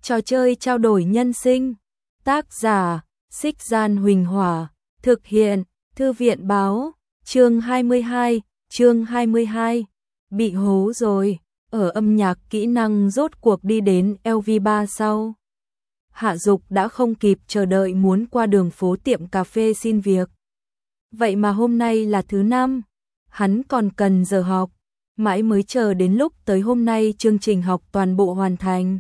Trò chơi trao đổi nhân sinh. Tác giả: Xích Gian Huỳnh Hỏa. Thực hiện: Thư viện báo. Chương 22. Bị hố rồi. Ở âm nhạc kỹ năng rốt cuộc đi đến LV3 sau. Hạ Dục đã không kịp chờ đợi muốn qua đường phố tiệm cà phê xin việc. Vậy mà hôm nay là thứ 5, hắn còn cần giờ học, mãi mới chờ đến lúc tới hôm nay chương trình học toàn bộ hoàn thành.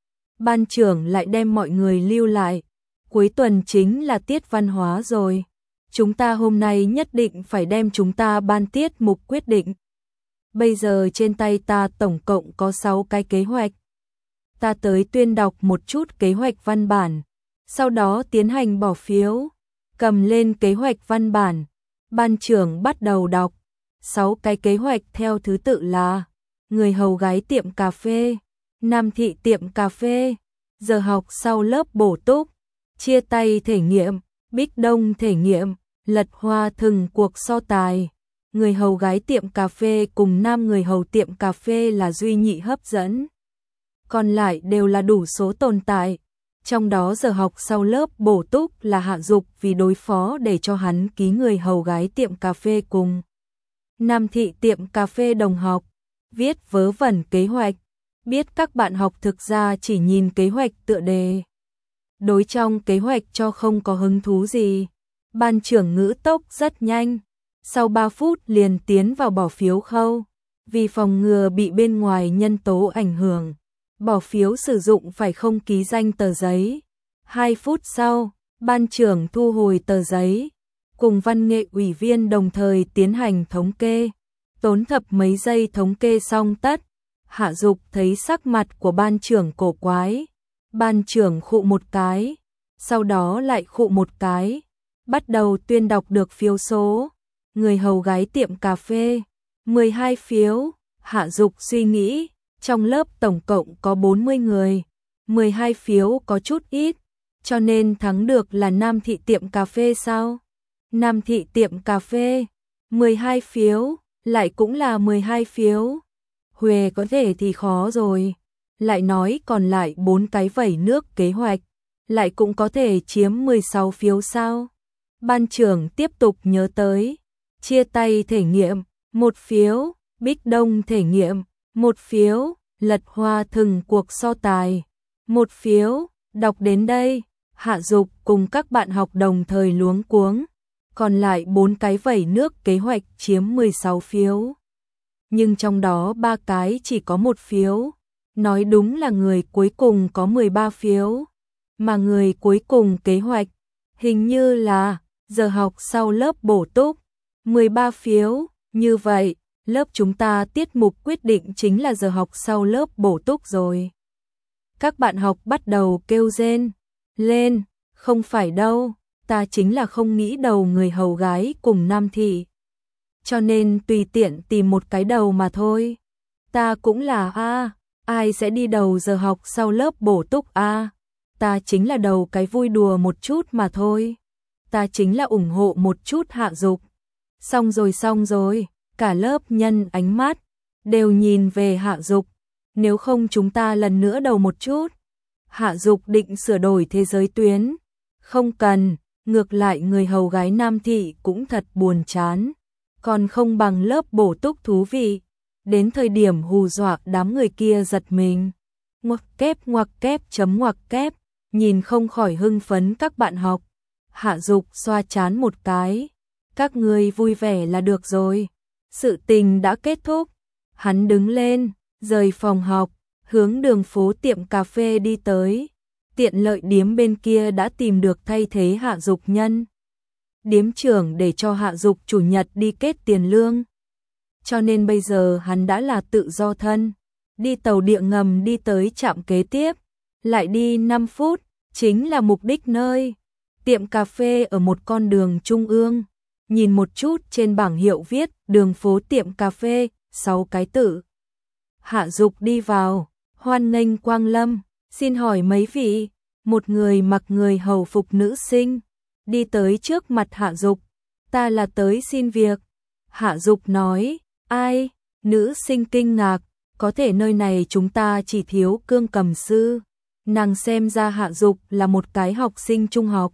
Ban trưởng lại đem mọi người lưu lại, cuối tuần chính là tiết văn hóa rồi. Chúng ta hôm nay nhất định phải đem chúng ta ban tiết mục quyết định. Bây giờ trên tay ta tổng cộng có 6 cái kế hoạch. Ta tới tuyên đọc một chút kế hoạch văn bản, sau đó tiến hành bỏ phiếu. Cầm lên kế hoạch văn bản, ban trưởng bắt đầu đọc. 6 cái kế hoạch theo thứ tự là: người hầu gái tiệm cà phê, Nam thị tiệm cà phê, giờ học sau lớp bổ túc, chia tay thể nghiệm, Bích Đông thể nghiệm, lật hoa thừng cuộc so tài. Người hầu gái tiệm cà phê cùng nam người hầu tiệm cà phê là duy nhị hấp dẫn. Còn lại đều là đủ số tồn tại. Trong đó giờ học sau lớp bổ túc là Hạ Dục vì đối phó để cho hắn ký người hầu gái tiệm cà phê cùng Nam thị tiệm cà phê đồng học, viết vớ vẩn kế hoạch. Biết các bạn học thực ra chỉ nhìn kế hoạch tựa đề, đối trong kế hoạch cho không có hứng thú gì. Ban trưởng ngữ tốc rất nhanh, sau 3 phút liền tiến vào bỏ phiếu khâu. Vì phòng ngừa bị bên ngoài nhân tố ảnh hưởng, bỏ phiếu sử dụng phải không ký danh tờ giấy. 2 phút sau, ban trưởng thu hồi tờ giấy, cùng văn nghệ ủy viên đồng thời tiến hành thống kê. Tốn thập mấy giây thống kê xong tất. Hạ Dục thấy sắc mặt của ban trưởng cổ quái. Ban trưởng khụ một cái, sau đó lại khụ một cái, bắt đầu tuyên đọc được phiếu số. Người hầu gái tiệm cà phê, 12 phiếu. Hạ Dục suy nghĩ, trong lớp tổng cộng có 40 người, 12 phiếu có chút ít, cho nên thắng được là Nam thị tiệm cà phê sao? Nam thị tiệm cà phê, 12 phiếu, lại cũng là 12 phiếu. Huề có thể thì khó rồi. Lại nói còn lại 4 cái vẩy nước kế hoạch, lại cũng có thể chiếm 16 phiếu sao? Ban trưởng tiếp tục nhớ tới. Chia tay thể nghiệm, 1 phiếu. Bích Đông thể nghiệm, 1 phiếu. Lật hoa thừng cuộc so tài, 1 phiếu. Đọc đến đây, Hạ Dục cùng các bạn học đồng thời luống cuống. Còn lại 4 cái vẩy nước kế hoạch chiếm 16 phiếu. Nhưng trong đó 3 cái chỉ có 1 phiếu. Nói đúng là người cuối cùng có 13 phiếu. Mà người cuối cùng kế hoạch hình như là giờ học sau lớp bổ túc, 13 phiếu. Như vậy, lớp chúng ta tiết mục quyết định chính là giờ học sau lớp bổ túc rồi. Các bạn học bắt đầu kêu rên lên. Không phải đâu, ta chính là không nghĩ đầu người hầu gái cùng Nam thị, cho nên tùy tiện tìm một cái đầu mà thôi. Ta cũng là ai sẽ đi đầu giờ học sau lớp bổ túc ta chính là đầu cái vui đùa một chút mà thôi. Ta chính là ủng hộ một chút Hạ Dục. Xong rồi, cả lớp nhân ánh mắt đều nhìn về Hạ Dục. Nếu không chúng ta lần nữa đầu một chút. Hạ Dục định sửa đổi thế giới tuyến. Không cần, ngược lại người hầu gái Nam thị cũng thật buồn chán, còn không bằng lớp bổ túc thú vị. Đến thời điểm hù dọa đám người kia giật mình. Ngoặc kép, nhìn không khỏi hưng phấn các bạn học. Hạ Dục xoa chán một cái. Các ngươi vui vẻ là được rồi. Sự tình đã kết thúc. Hắn đứng lên, rời phòng học, hướng đường phố tiệm cà phê đi tới. Tiện lợi điếm bên kia đã tìm được thay thế Hạ Dục nhân. Điếm trưởng để cho Hạ Dục chủ nhật đi kết tiền lương. Cho nên bây giờ hắn đã là tự do thân. Đi tàu điện ngầm đi tới trạm kế tiếp. Lại đi 5 phút, chính là mục đích nơi. Tiệm cà phê ở một con đường trung ương. Nhìn một chút trên bảng hiệu viết đường phố tiệm cà phê, 6 cái tự. Hạ Dục đi vào, hoan nghênh quang lâm. Xin hỏi mấy vị? Một người mặc người hầu phục nữ sinh đi tới trước mặt Hạ Dục. Ta là tới xin việc. Hạ Dục nói. Ai? Nữ sinh kinh ngạc. Có thể nơi này chúng ta chỉ thiếu cương cầm sư. Nàng xem ra Hạ Dục là một cái học sinh trung học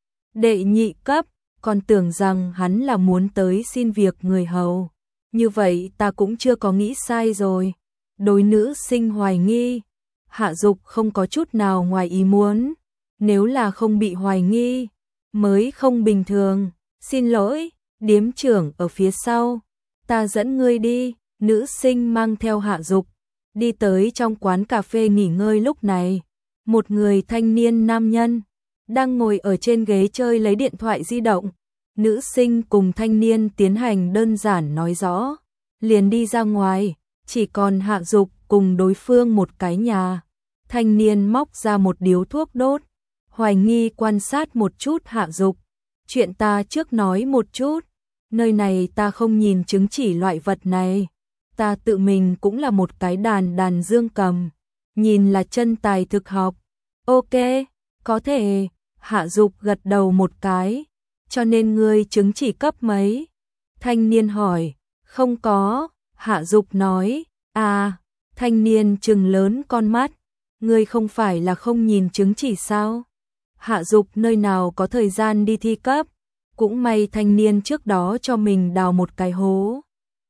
đệ nhị cấp, còn tưởng rằng hắn là muốn tới xin việc người hầu. Như vậy ta cũng chưa có nghĩ sai rồi. Đối nữ sinh hoài nghi, Hạ Dục không có chút nào ngoài ý muốn. Nếu là không bị hoài nghi, mới không bình thường. Xin lỗi, điếm trưởng ở phía sau, ta dẫn ngươi đi. Nữ sinh mang theo Hạ Dục đi tới trong quán cà phê nghỉ ngơi. Lúc này, một người thanh niên nam nhân đang ngồi ở trên ghế chơi lấy điện thoại di động. Nữ sinh cùng thanh niên tiến hành đơn giản nói rõ, liền đi ra ngoài, chỉ còn Hạ Dục cùng đối phương một cái nhà. Thanh niên móc ra một điếu thuốc đốt, hoài nghi quan sát một chút Hạ Dục. Chuyện ta trước nói một chút, nơi này ta không nhìn chứng chỉ loại vật này. Ta tự mình cũng là một cái đàn dương cầm, nhìn là chân tài thực học. Ok, có thể. Hạ Dục gật đầu một cái. Cho nên ngươi chứng chỉ cấp mấy? Thanh niên hỏi. Không có. Hạ Dục nói. À, thanh niên trừng lớn con mắt. Ngươi không phải là không nhìn chứng chỉ sao? Hạ Dục nơi nào có thời gian đi thi cấp. Cũng may thanh niên trước đó cho mình đào một cái hố.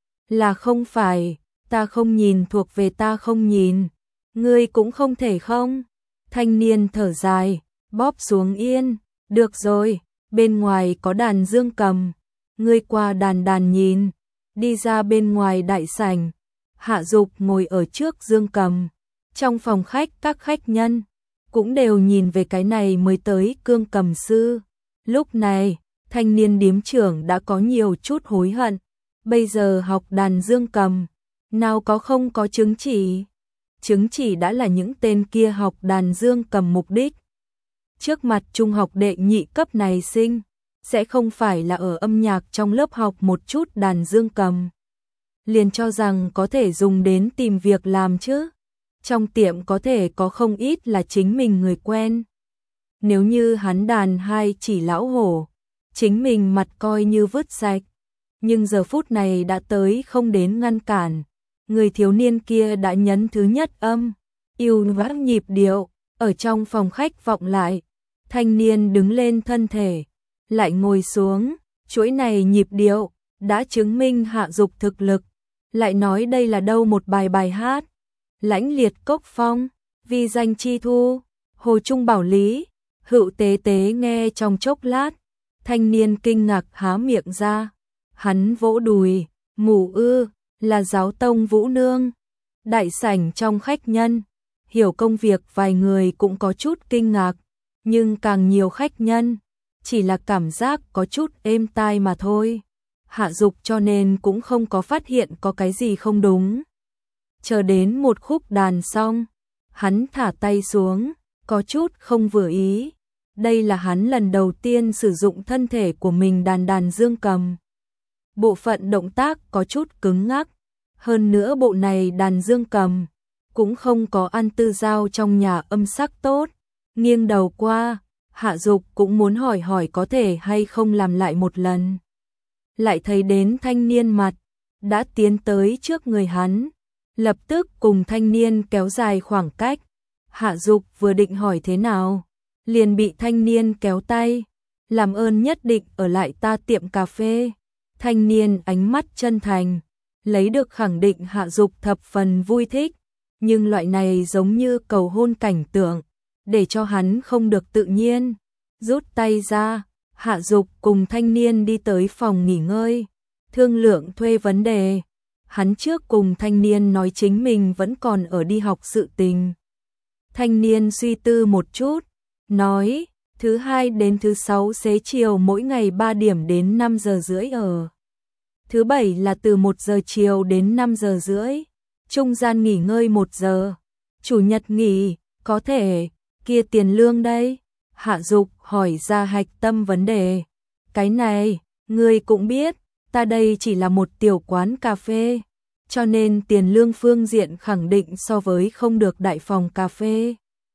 Là không phải, ta không nhìn thuộc về ta không nhìn. Ngươi cũng không thể không? Thanh niên thở dài, bóp xuống yên. Được rồi, bên ngoài có đàn dương cầm. Ngươi qua đàn nhìn. Đi ra bên ngoài đại sảnh. Hạ Dục ngồi ở trước dương cầm. Trong phòng khách các khách nhân cũng đều nhìn về cái này mới tới cương cầm sư. Lúc này, thanh niên điếm trưởng đã có nhiều chút hối hận. Bây giờ học đàn dương cầm, nào có không có chứng chỉ. Chứng chỉ đã là những tên kia học đàn dương cầm mục đích. Trước mặt trung học đệ nhị cấp này sinh, sẽ không phải là ở âm nhạc trong lớp học một chút đàn dương cầm. Liền cho rằng có thể dùng đến tìm việc làm chứ. Trong tiệm có thể có không ít là chính mình người quen. Nếu như hắn đàn hai chỉ lão hổ, chính mình mặt coi như vứt sạch. Nhưng giờ phút này đã tới không đến ngăn cản. Người thiếu niên kia đã nhấn thứ nhất âm, yêu vã nhịp điệu, ở trong phòng khách vọng lại. Thanh niên đứng lên thân thể, lại ngồi xuống, chuỗi này nhịp điệu, đã chứng minh Hạ Dục thực lực. Lại nói đây là đâu một bài hát. Lãnh liệt cốc phong, vì danh chi thu, hồ trung bảo lý. Hữu tế tế nghe trong chốc lát, thanh niên kinh ngạc há miệng ra. Hắn vỗ đùi, mù ư, là giáo tông Vũ Nương. Đại sảnh trong khách nhân, hiểu công việc vài người cũng có chút kinh ngạc, nhưng càng nhiều khách nhân, chỉ là cảm giác có chút êm tai mà thôi. Hạ Dục cho nên cũng không có phát hiện có cái gì không đúng. Chờ đến một khúc đàn xong, hắn thả tay xuống, có chút không vừa ý. Đây là hắn lần đầu tiên sử dụng thân thể của mình đàn dương cầm. Bộ phận động tác có chút cứng ngắc, hơn nữa bộ này đàn dương cầm cũng không có ăn tư dao trong nhà âm sắc tốt. Nghiêng đầu qua, Hạ Dục cũng muốn hỏi có thể hay không làm lại một lần. Lại thấy đến thanh niên mặt đã tiến tới trước người hắn, lập tức cùng thanh niên kéo dài khoảng cách. Hạ Dục vừa định hỏi thế nào, liền bị thanh niên kéo tay. Làm ơn nhất định ở lại ta tiệm cà phê. Thanh niên ánh mắt chân thành, lấy được khẳng định Hạ Dục thập phần vui thích. Nhưng loại này giống như cầu hôn cảnh tượng, để cho hắn không được tự nhiên. Rút tay ra, Hạ Dục cùng thanh niên đi tới phòng nghỉ ngơi, thương lượng thuê vấn đề. Hắn trước cùng thanh niên nói chính mình vẫn còn ở đi học sự tình. Thanh niên suy tư một chút, nói, thứ hai đến thứ sáu xế chiều mỗi ngày 3 điểm đến 5 giờ rưỡi ở. Thứ bảy là từ 1 giờ chiều đến 5 giờ rưỡi, trung gian nghỉ ngơi 1 giờ. Chủ nhật nghỉ, có thể, kia tiền lương đây? Hạ Dục hỏi ra hạch tâm vấn đề. Cái này, ngươi cũng biết, ta đây chỉ là một tiểu quán cà phê, cho nên tiền lương phương diện khẳng định so với không được đại phòng cà phê.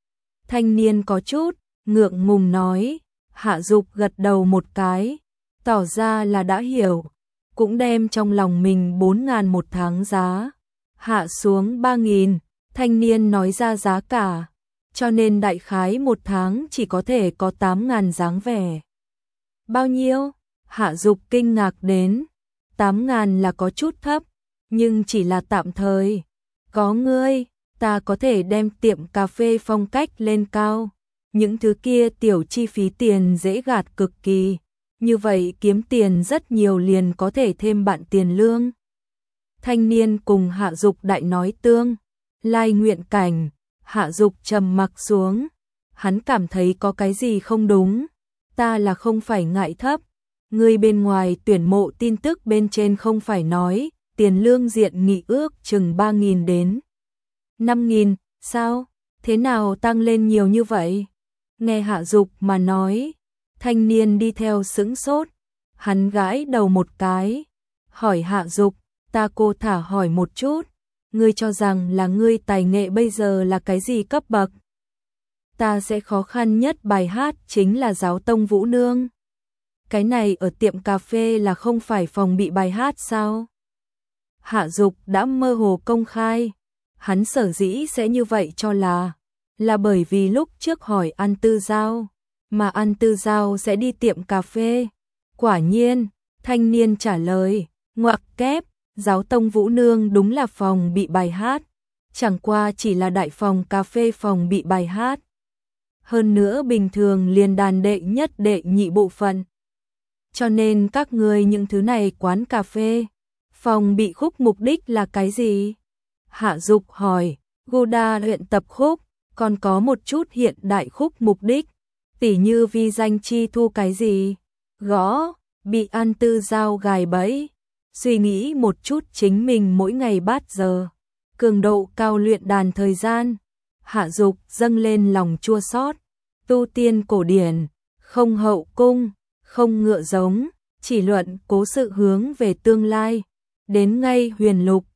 Thanh niên có chút ngượng ngùng nói. Hạ Dục gật đầu một cái, tỏ ra là đã hiểu, cũng đem trong lòng mình 4.000 một tháng giá hạ xuống 3.000. Thanh niên nói ra giá cả, cho nên đại khái một tháng chỉ có thể có 8.000 dáng vẻ. Bao nhiêu? Hạ Dục kinh ngạc đến. 8.000 là có chút thấp, nhưng chỉ là tạm thời. Có ngươi, ta có thể đem tiệm cà phê phong cách lên cao. Những thứ kia tiểu chi phí tiền dễ gạt cực kỳ. Như vậy kiếm tiền rất nhiều liền có thể thêm bạn tiền lương. Thanh niên cùng Hạ Dục đại nói tương lai nguyện cảnh. Hạ Dục trầm mặc xuống. Hắn cảm thấy có cái gì không đúng. Ta là không phải ngại thấp. Người bên ngoài tuyển mộ tin tức bên trên không phải nói tiền lương diện nghị ước chừng 3.000 đến 5.000, sao? Thế nào tăng lên nhiều như vậy? Nghe Hạ Dục mà nói, thanh niên đi theo sững sốt, hắn gãi đầu một cái, hỏi Hạ Dục, ta cô thả hỏi một chút, ngươi cho rằng là ngươi tài nghệ bây giờ là cái gì cấp bậc? Ta sẽ khó khăn nhất bài hát chính là Giáo tông Vũ Nương. Cái này ở tiệm cà phê là không phải phòng bị bài hát sao? Hạ Dục đã mơ hồ công khai, hắn sở dĩ sẽ như vậy cho là bởi vì lúc trước hỏi An Tư Giao, mà An Tư Giao sẽ đi tiệm cà phê. Quả nhiên, thanh niên trả lời, ngoặc kép, Giáo tông Vũ Nương đúng là phòng bị bài hát, chẳng qua chỉ là đại phòng cà phê phòng bị bài hát. Hơn nữa bình thường liền đàn đệ nhất đệ nhị bộ phận. Cho nên các người những thứ này quán cà phê, phòng bị khúc mục đích là cái gì? Hạ Dục hỏi, Goda luyện tập khúc, còn có một chút hiện đại khúc mục đích, tỉ như vi danh chi thu cái gì? Gõ, bị An Tư Giao gài bẫy, suy nghĩ một chút chính mình mỗi ngày bát giờ, cường độ cao luyện đàn thời gian. Hạ Dục dâng lên lòng chua xót, tu tiên cổ điển, không hậu cung, không ngựa giống, chỉ luận cố sự hướng về tương lai, đến ngay huyền lục,